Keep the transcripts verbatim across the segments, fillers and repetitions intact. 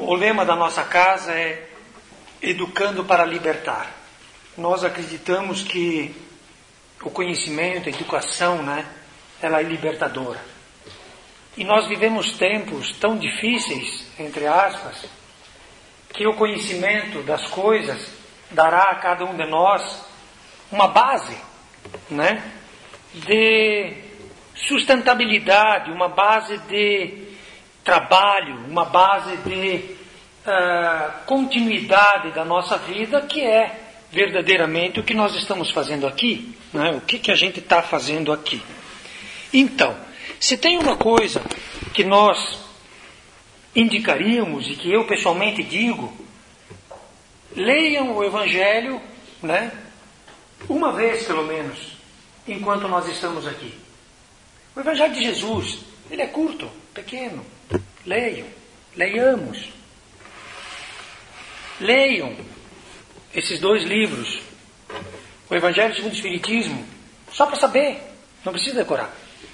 o lema da nossa casa é Educando para Libertar. Nós acreditamos que o conhecimento, a educação, né, ela é libertadora. E nós vivemos tempos tão difíceis, entre aspas, que o conhecimento das coisas dará a cada um de nós uma base, né, de sustentabilidade, uma base de trabalho, uma base de uh, continuidade da nossa vida, que é verdadeiramente o que nós estamos fazendo aqui, né? O que, que a gente está fazendo aqui. Então, se tem uma coisa que nós indicaríamos e que eu pessoalmente digo, leiam o Evangelho, né, uma vez pelo menos, enquanto nós estamos aqui. O Evangelho de Jesus, ele é curto, pequeno. Leiam, leiamos. Leiam esses dois livros, o Evangelho segundo o Espiritismo, só para saber, não precisa decorar.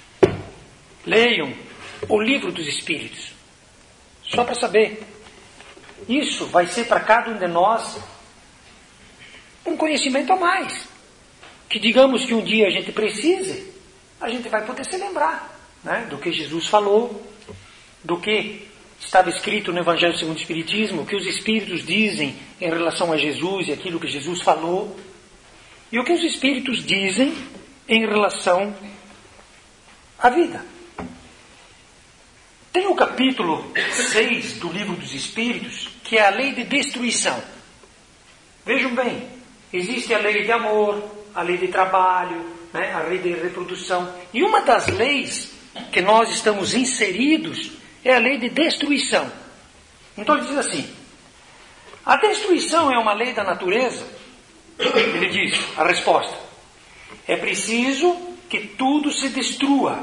Leiam o Livro dos Espíritos, só para saber. Isso vai ser para cada um de nós um conhecimento a mais, que digamos que um dia a gente precise, a gente vai poder se lembrar, né, do que Jesus falou, do que estava escrito no Evangelho segundo o Espiritismo, o que os Espíritos dizem em relação a Jesus e aquilo que Jesus falou, e o que os Espíritos dizem em relação à vida. Tem o capítulo seis do Livro dos Espíritos, que é a lei de destruição. Vejam bem, existe a lei de amor, a lei de trabalho, né, a lei de reprodução, e uma das leis que nós estamos inseridos é a lei de destruição. Então ele diz assim, a destruição é uma lei da natureza? Ele diz, a resposta, é preciso que tudo se destrua.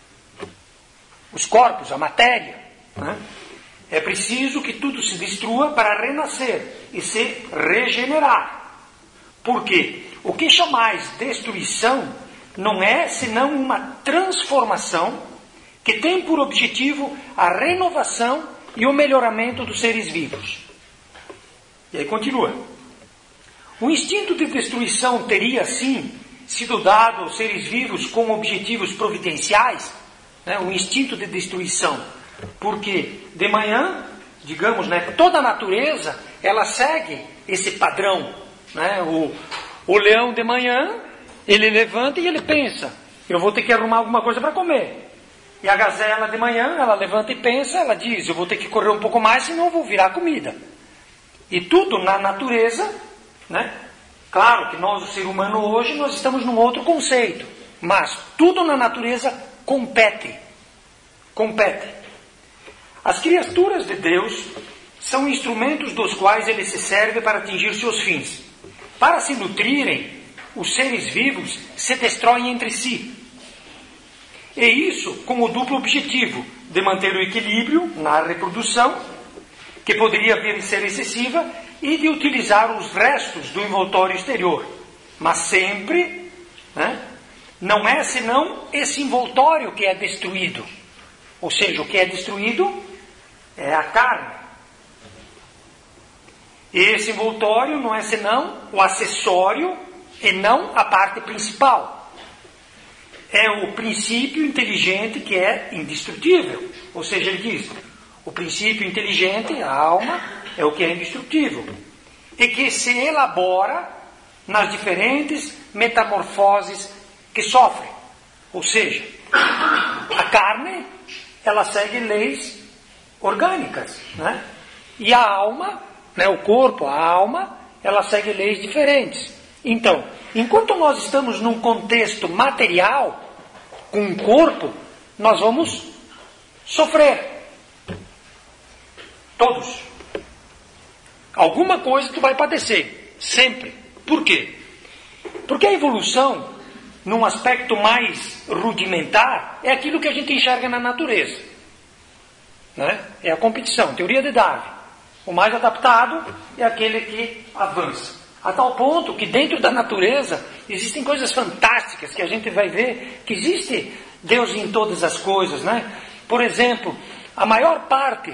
Os corpos, a matéria, né? É preciso que tudo se destrua para renascer e se regenerar. Por quê? O que chamais destruição não é senão uma transformação que tem por objetivo a renovação e o melhoramento dos seres vivos. E aí continua. O instinto de destruição teria, sim, sido dado aos seres vivos com objetivos providenciais, né? O instinto de destruição. Porque de manhã, digamos, né, toda a natureza, ela segue esse padrão, né? O, o leão de manhã, ele levanta e ele pensa, eu vou ter que arrumar alguma coisa para comer. E a gazela de manhã, ela levanta e pensa, ela diz, eu vou ter que correr um pouco mais, senão eu vou virar comida. E tudo na natureza, né? Claro que nós, o ser humano hoje, nós estamos num outro conceito. Mas tudo na natureza compete. Compete. As criaturas de Deus são instrumentos dos quais ele se serve para atingir seus fins. Para se nutrirem, os seres vivos se destroem entre si. E isso com o duplo objetivo de manter o equilíbrio na reprodução, que poderia vir a ser excessiva, e de utilizar os restos do envoltório exterior. Mas sempre, né, não é senão esse envoltório que é destruído. Ou seja, o que é destruído é a carne. E esse envoltório não é senão o acessório e não a parte principal. É o princípio inteligente que é indestrutível. Ou seja, ele diz, o princípio inteligente, a alma, é o que é indestrutível. E que se elabora nas diferentes metamorfoses que sofre. Ou seja, a carne, ela segue leis orgânicas, né? E a alma, né, o corpo, a alma, ela segue leis diferentes. Então, enquanto nós estamos num contexto material, com um corpo, nós vamos sofrer. Todos. Alguma coisa tu vai padecer. Sempre. Por quê? Porque a evolução, num aspecto mais rudimentar, é aquilo que a gente enxerga na natureza. Né? É a competição, teoria de Darwin. O mais adaptado é aquele que avança. A tal ponto que dentro da natureza existem coisas fantásticas que a gente vai ver que existe Deus em todas as coisas, né? Por exemplo, a maior parte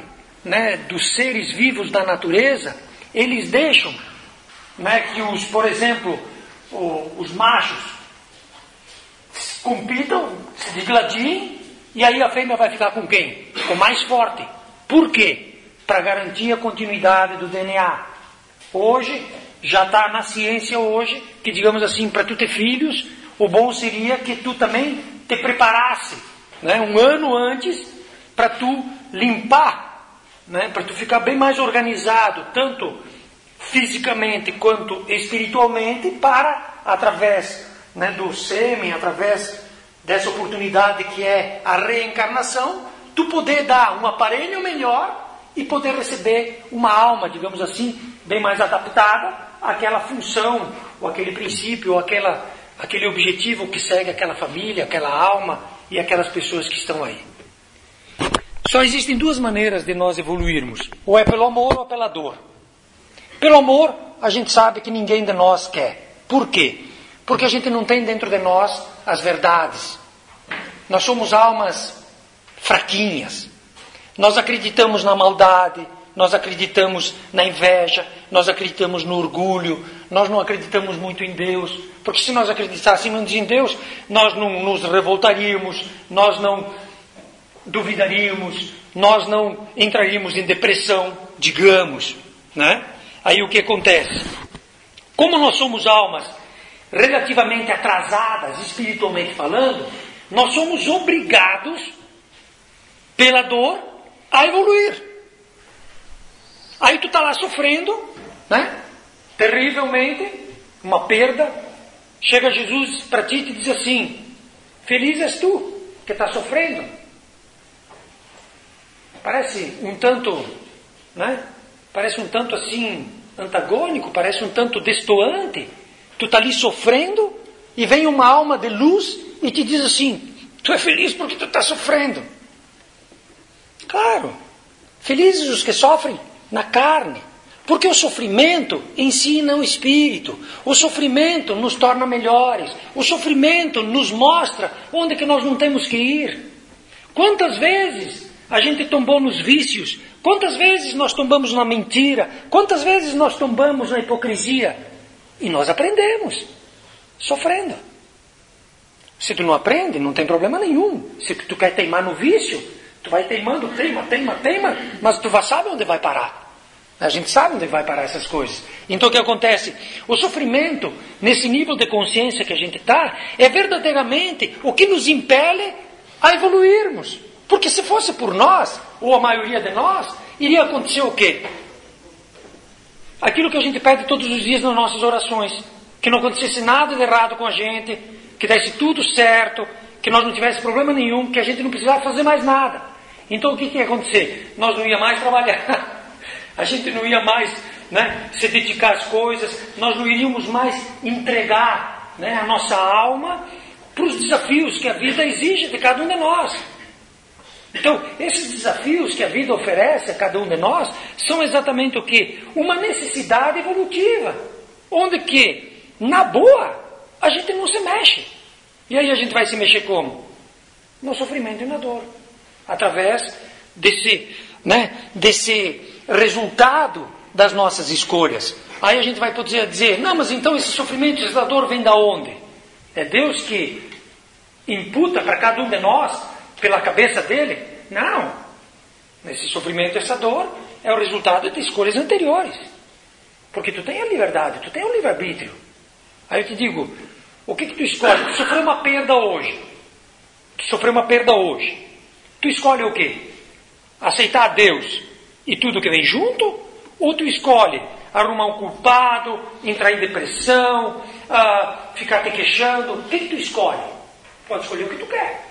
né, dos seres vivos da natureza, eles deixam, né, que os, por exemplo, o, os machos compitam, se digladiem, e aí a fêmea vai ficar com quem? Com o mais forte. Por quê? Para garantir a continuidade do D N A. Hoje, já está na ciência hoje, que digamos assim, para tu ter filhos, o bom seria que tu também te preparasse, né, um ano antes, para tu limpar, né, para tu ficar bem mais organizado, tanto fisicamente quanto espiritualmente, para, através, né, do sêmen, através dessa oportunidade que é a reencarnação, tu poder dar um aparelho melhor e poder receber uma alma, digamos assim, bem mais adaptada àquela função, ou aquele princípio, ou aquela, aquele objetivo que segue aquela família, aquela alma e aquelas pessoas que estão aí. Só existem duas maneiras de nós evoluirmos, ou é pelo amor ou é pela dor. Pelo amor, a gente sabe que ninguém de nós quer. Por quê? Porque a gente não tem dentro de nós as verdades. Nós somos almas fraquinhas. Nós acreditamos na maldade, nós acreditamos na inveja, nós acreditamos no orgulho, nós não acreditamos muito em Deus. Porque se nós acreditássemos em Deus, nós não nos revoltaríamos, nós não duvidaríamos, nós não entraríamos em depressão, digamos, né? Aí o que acontece? Como nós somos almas relativamente atrasadas, espiritualmente falando, nós somos obrigados, pela dor, a evoluir. Aí tu está lá sofrendo, né? Terrivelmente, uma perda. Chega Jesus para ti e te diz assim: feliz és tu que está sofrendo. Parece um tanto, né? Parece um tanto assim antagônico, parece um tanto destoante. Tu está ali sofrendo e vem uma alma de luz e te diz assim: tu é feliz porque tu está sofrendo. Claro, felizes os que sofrem na carne, porque o sofrimento ensina o espírito, o sofrimento nos torna melhores, o sofrimento nos mostra onde que nós não temos que ir. Quantas vezes a gente tombou nos vícios, quantas vezes nós tombamos na mentira, quantas vezes nós tombamos na hipocrisia, e nós aprendemos, sofrendo. Se tu não aprende, não tem problema nenhum. Se tu quer teimar no vício, tu vai teimando, teima, teima, teima, mas tu vai saber onde vai parar. A gente sabe onde vai parar essas coisas. Então o que acontece? O sofrimento, nesse nível de consciência que a gente está, é verdadeiramente o que nos impele a evoluirmos. Porque se fosse por nós, ou a maioria de nós, iria acontecer o quê? Aquilo que a gente pede todos os dias nas nossas orações. Que não acontecesse nada de errado com a gente, que desse tudo certo, que nós não tivesse problema nenhum, que a gente não precisava fazer mais nada. Então o que, que ia acontecer? Nós não ia mais trabalhar. A gente não ia mais, né, se dedicar às coisas, nós não iríamos mais entregar, né, a nossa alma para os desafios que a vida exige de cada um de nós. Então, esses desafios que a vida oferece a cada um de nós são exatamente o quê? Uma necessidade evolutiva, onde que, na boa, a gente não se mexe. E aí a gente vai se mexer como? No sofrimento e na dor. Através desse, né, desse resultado das nossas escolhas. Aí a gente vai poder dizer: não, mas então esse sofrimento e essa dor vem da onde? É Deus que imputa para cada um de nós pela cabeça dele? Não. Esse sofrimento e essa dor é o resultado de escolhas anteriores. Porque tu tem a liberdade, tu tem o livre-arbítrio. Aí eu te digo, o que que tu escolhe? Tu sofreu uma perda hoje. Tu sofreu uma perda hoje. Tu escolhe o quê? Aceitar Deus e tudo que vem junto? Ou tu escolhe arrumar um culpado, entrar em depressão, uh, ficar te queixando? O que que tu escolhe? Pode escolher o que tu quer.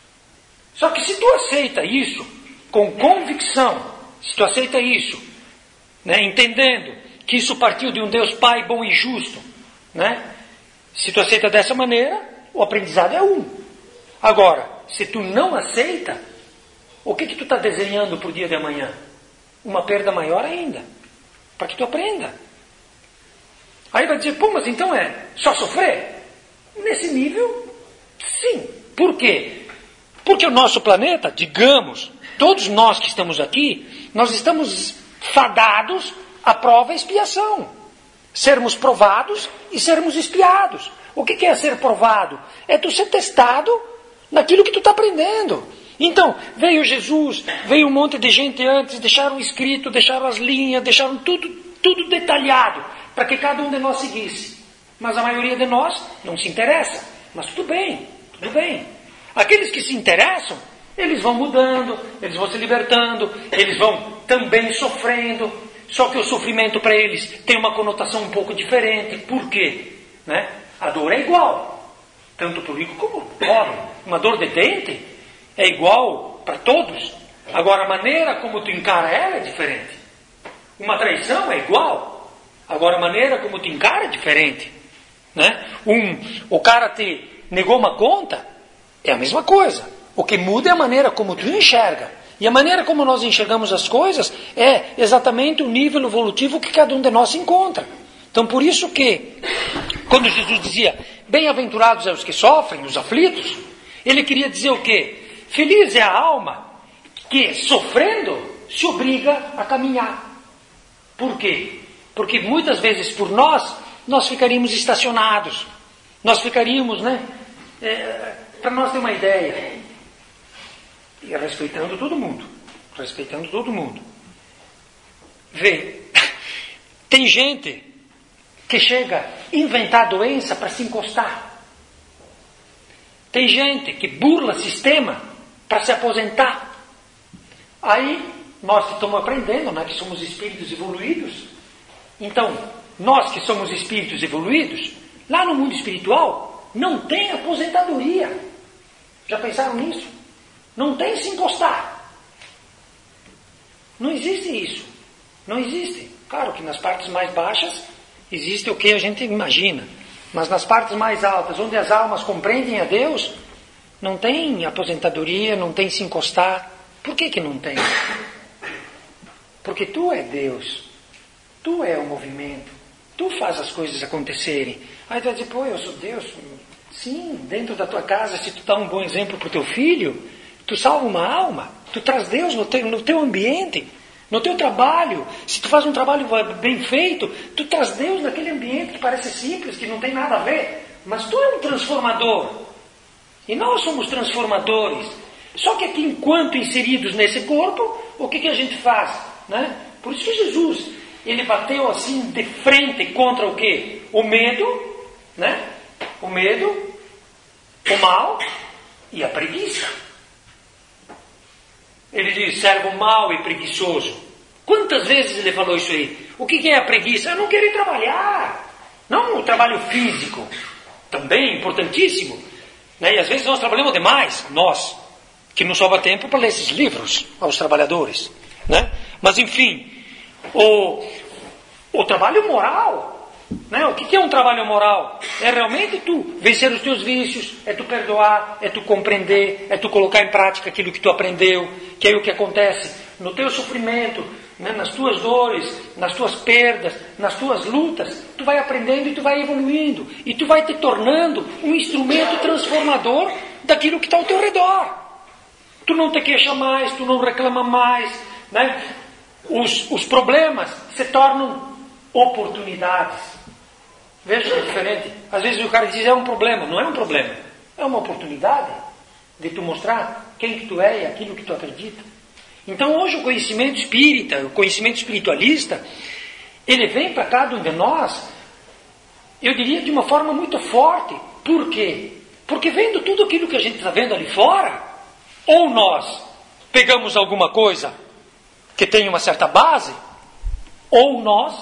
Só que se tu aceita isso com convicção, se tu aceita isso, né, entendendo que isso partiu de um Deus Pai bom e justo, né, se tu aceita dessa maneira, o aprendizado é um. Agora, se tu não aceita, o que que tu está desenhando para o dia de amanhã? Uma perda maior ainda, para que tu aprenda. Aí vai dizer: pô, mas então é só sofrer? Nesse nível, sim. Por quê? Porque o nosso planeta, digamos, Todos nós que estamos aqui, nós estamos fadados à prova e expiação. Sermos provados e sermos espiados. O que é ser provado? É tu ser testado naquilo que tu está aprendendo. Então, veio Jesus, veio um monte de gente antes, deixaram escrito, deixaram as linhas, deixaram tudo, tudo detalhado, para que cada um de nós seguisse. Mas a maioria de nós não se interessa. Mas tudo bem, tudo bem. Aqueles que se interessam, eles vão mudando, eles vão se libertando, eles vão também sofrendo. Só que o sofrimento para eles tem uma conotação um pouco diferente. Por quê? Né? A dor é igual, tanto para o rico como para o pobre. Uma dor de dente é igual para todos. Agora a maneira como tu encara ela é diferente. Uma traição é igual. Agora a maneira como tu encara é diferente. Né? Um, o cara te negou uma conta, é a mesma coisa. O que muda é a maneira como tu enxerga. E a maneira como nós enxergamos as coisas é exatamente o nível evolutivo que cada um de nós se encontra. Então por isso que, quando Jesus dizia, bem-aventurados é os que sofrem, os aflitos, ele queria dizer o quê? Feliz é a alma que, sofrendo, se obriga a caminhar. Por quê? Porque muitas vezes por nós, nós ficaríamos estacionados. Nós ficaríamos, né? É, para nós ter uma ideia. E respeitando todo mundo. Respeitando todo mundo. Vê, tem gente que chega a inventar doença para se encostar. Tem gente que burla sistema para se aposentar. Aí, nós que estamos aprendendo, né, que somos espíritos evoluídos. Então, nós que somos espíritos evoluídos, lá no mundo espiritual, não tem aposentadoria. Já pensaram nisso? Não tem se encostar. Não existe isso. Não existe. Claro que nas partes mais baixas existe o que a gente imagina. Mas nas partes mais altas, onde as almas compreendem a Deus, não tem aposentadoria, não tem se encostar. Por que que não tem? Porque tu é Deus. Tu é o movimento. Tu faz as coisas acontecerem. Aí tu vai dizer, pô, eu sou Deus. Sim, dentro da tua casa, se tu dá um bom exemplo para o teu filho, tu salva uma alma. Tu traz Deus no teu, no teu ambiente. No teu trabalho, se tu faz um trabalho bem feito, tu traz Deus naquele ambiente que parece simples, que não tem nada a ver. Mas tu é um transformador. E nós somos transformadores. Só que aqui, enquanto inseridos nesse corpo, o que, que a gente faz? Né? Por isso que Jesus, ele bateu assim de frente contra o quê? O medo, né? O medo, o mal e a preguiça. Ele diz, servo mau e preguiçoso. Quantas vezes ele falou isso aí? O que é a preguiça? Eu não quero ir trabalhar. Não o trabalho físico. Também importantíssimo. Né? E às vezes nós trabalhamos demais. Nós. Que não sobra tempo para ler esses livros aos trabalhadores. Né? Mas enfim. O, o trabalho moral. Né? O que é um trabalho moral? É realmente tu vencer os teus vícios, é tu perdoar, é tu compreender, é tu colocar em prática aquilo que tu aprendeu, que é o que acontece no teu sofrimento, né? Nas tuas dores, nas tuas perdas, nas tuas lutas, tu vai aprendendo e tu vai evoluindo, e tu vai te tornando um instrumento transformador daquilo que está ao teu redor. Tu não te queixa mais, tu não reclama mais, né? os, os problemas se tornam oportunidades. Veja que é diferente. Às vezes o cara diz, é um problema. Não é um problema. É uma oportunidade de tu mostrar quem que tu é e aquilo que tu acredita. Então hoje o conhecimento espírita, o conhecimento espiritualista, ele vem para cada um de nós, eu diria de uma forma muito forte. Por quê? Porque vendo tudo aquilo que a gente está vendo ali fora, ou nós pegamos alguma coisa que tem uma certa base, ou nós,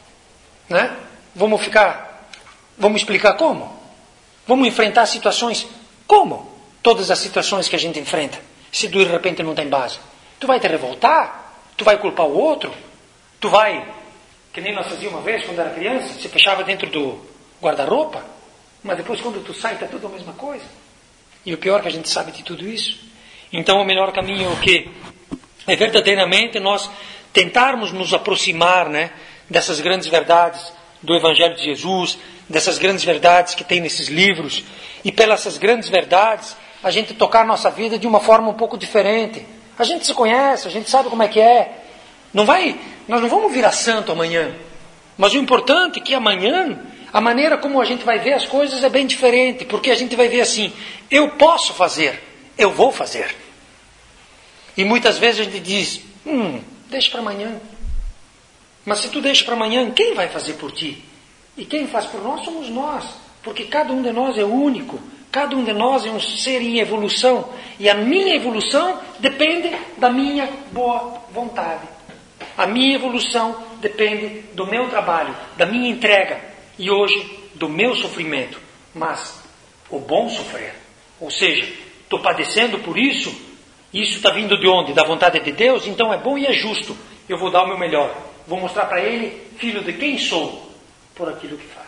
né, vamos ficar... Vamos explicar como? Vamos enfrentar situações como? Todas as situações que a gente enfrenta. Se de repente não tem base. Tu vai te revoltar? Tu vai culpar o outro? Tu vai, que nem nós fazíamos uma vez quando era criança, se fechava dentro do guarda-roupa, mas depois quando tu sai está tudo a mesma coisa. E o pior é que a gente sabe de tudo isso. Então o melhor caminho é o quê? É verdadeiramente nós tentarmos nos aproximar, né, dessas grandes verdades do Evangelho de Jesus, dessas grandes verdades que tem nesses livros, e pelas essas grandes verdades, a gente tocar a nossa vida de uma forma um pouco diferente. A gente se conhece, a gente sabe como é que é. Não vai, nós não vamos virar santo amanhã. Mas o importante é que amanhã, a maneira como a gente vai ver as coisas é bem diferente. Porque a gente vai ver assim, eu posso fazer, eu vou fazer. E muitas vezes a gente diz, hum, deixa para amanhã. Mas se tu deixa para amanhã, quem vai fazer por ti? E quem faz por nós somos nós. Porque cada um de nós é único. Cada um de nós é um ser em evolução. E a minha evolução depende da minha boa vontade. A minha evolução depende do meu trabalho, da minha entrega. E hoje, do meu sofrimento. Mas o bom sofrer. Ou seja, estou padecendo por isso. Isso está vindo de onde? Da vontade de Deus? Então é bom e é justo. Eu vou dar o meu melhor. Vou mostrar para ele, filho de quem sou, por aquilo que faço.